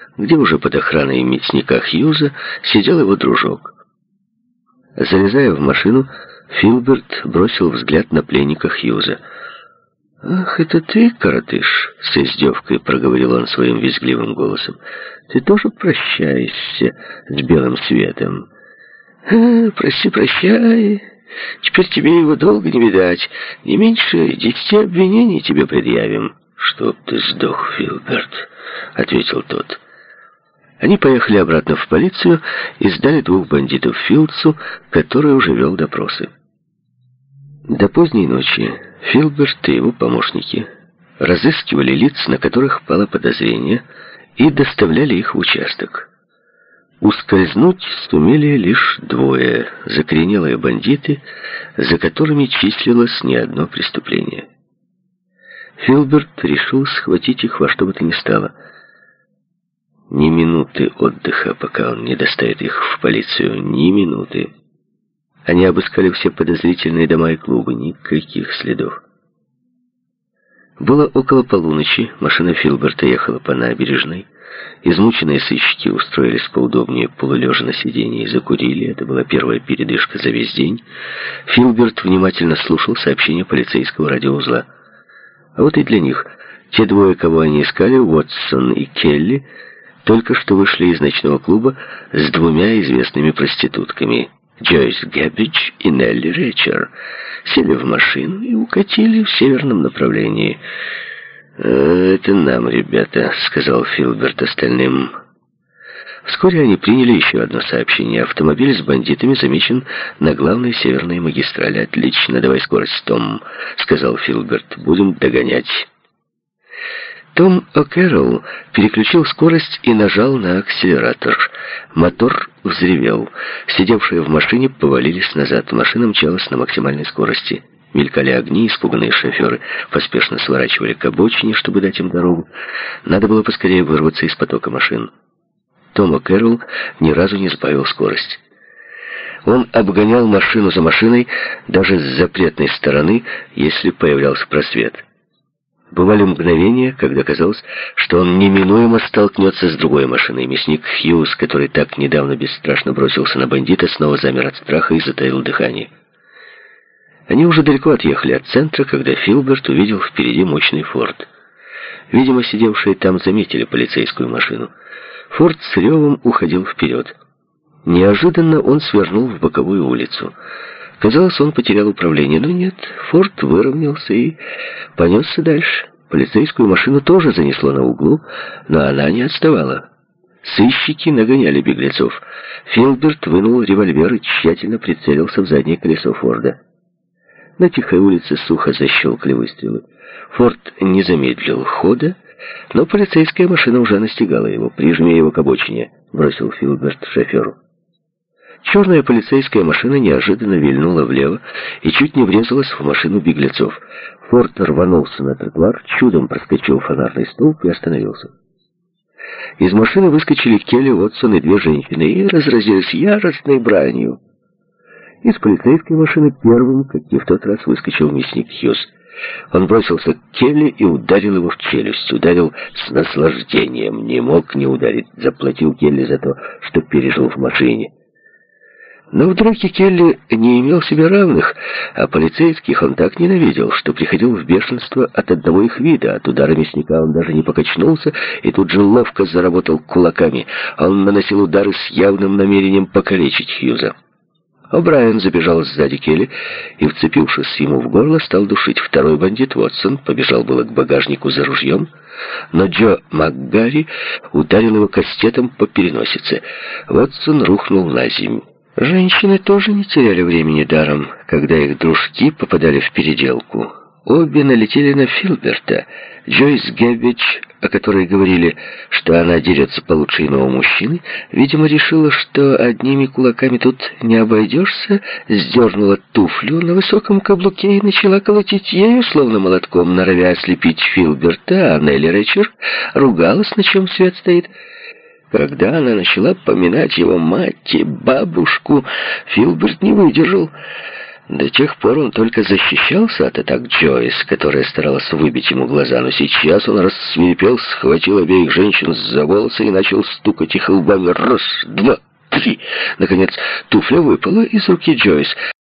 где уже под охраной мясника Хьюза сидел его дружок. Залезая в машину, Филберт бросил взгляд на пленника Хьюза. «Ах, это ты, коротыш!» — с издевкой проговорил он своим визгливым голосом. «Ты тоже прощаешься с белым светом?» «Прости, прощай. Теперь тебе его долго не видать. Не меньше 10 обвинений тебе предъявим». «Чтоб ты сдох, Филберт», — ответил тот. Они поехали обратно в полицию и сдали 2 бандитов Филдсу, который уже вел допросы. До поздней ночи Филберт и его помощники разыскивали лиц, на которых пало подозрение, и доставляли их в участок. Ускользнуть сумели лишь 2 закоренелые бандиты, за которыми числилось не одно преступление. Филберт решил схватить их во что бы то ни стало. Ни минуты отдыха, пока он не доставит их в полицию, ни минуты. Они обыскали все подозрительные дома и клубы, никаких следов. Было около полуночи, машина Филберта ехала по набережной. Измученные сыщики устроились поудобнее, полулежа на сиденье, и закурили. Это была первая передышка за весь день. Филберт внимательно слушал сообщения полицейского радиоузла. А вот и для них. Те 2, кого они искали, Уотсон и Келли, только что вышли из ночного клуба с 2 известными проститутками, Джойс Гэббидж и Нелли Ричер, сели в машину и укатили в северном направлении. «Это нам, ребята», — сказал Филберт остальным. Вскоре они приняли еще одно сообщение. Автомобиль с бандитами замечен на главной северной магистрали. «Отлично, давай скорость, Том», — сказал Филберт. «Будем догонять». Том О'Кэрролл переключил скорость и нажал на акселератор. Мотор взревел. Сидевшие в машине повалились назад. Машина мчалась на максимальной скорости. Мелькали огни, испуганные шоферы поспешно сворачивали к обочине, чтобы дать им дорогу. Надо было поскорее вырваться из потока машин. Том О'Кэрролл ни разу не сбавил скорость. Он обгонял машину за машиной даже с запретной стороны, если появлялся просвет. Бывали мгновения, когда казалось, что он неминуемо столкнется с другой машиной. Мясник Хьюз, который так недавно бесстрашно бросился на бандита, снова замер от страха и затаил дыхание. Они уже далеко отъехали от центра, когда Филберт увидел впереди мощный форт. Видимо, сидевшие там заметили полицейскую машину. Форд с ревом уходил вперед. Неожиданно он свернул в боковую улицу. Казалось, он потерял управление, но нет. Форд выровнялся и понесся дальше. Полицейскую машину тоже занесло на углу, но она не отставала. Сыщики нагоняли беглецов. Филберт вынул револьвер и тщательно прицелился в заднее колесо Форда. На тихой улице сухо защелкали выстрелы. Форд не замедлил хода, но полицейская машина уже настигала его. «Прижми его к обочине», — бросил Филберт шоферу. Черная полицейская машина неожиданно вильнула влево и чуть не врезалась в машину беглецов. Форд рванулся на тротуар, чудом проскочил фонарный столб и остановился. Из машины выскочили Келли, Уотсон и 2 женщины и разразились яростной бранью. Из полицейской машины первым, как и в тот раз, выскочил мясник Хьюз. Он бросился к Келли и ударил его в челюсть. Ударил с наслаждением. Не мог не ударить. Заплатил Келли за то, что пережил в машине. Но в драке Келли не имел себе равных, а полицейских он так ненавидел, что приходил в бешенство от одного их вида. От удара мясника он даже не покачнулся и тут же ловко заработал кулаками. Он наносил удары с явным намерением покалечить Хьюза. О'Брайен забежал сзади Келли и, вцепившись ему в горло, стал душить. Второй бандит, Уотсон, побежал было к багажнику за ружьем, но Джо МакГарри ударил его кастетом по переносице. Уотсон рухнул на землю. Женщины тоже не теряли времени даром, когда их дружки попадали в переделку. Обе налетели на Филберта. Джойс Гэббидж, о которой говорили, что она дерется получше иного мужчины, видимо, решила, что одними кулаками тут не обойдешься, сдернула туфлю на высоком каблуке и начала колотить ею, словно молотком, норовя ослепить Филберта, а Нелли Ричер ругалась, на чем свет стоит. Когда она начала поминать его мать и бабушку, Филберт не выдержал. До тех пор он только защищался от атак Джойс, которая старалась выбить ему глаза, но сейчас он рассвирепел, схватил обеих женщин за волосы и начал стукать их лбами. Раз, два, три. Наконец, туфля выпала из руки Джойс.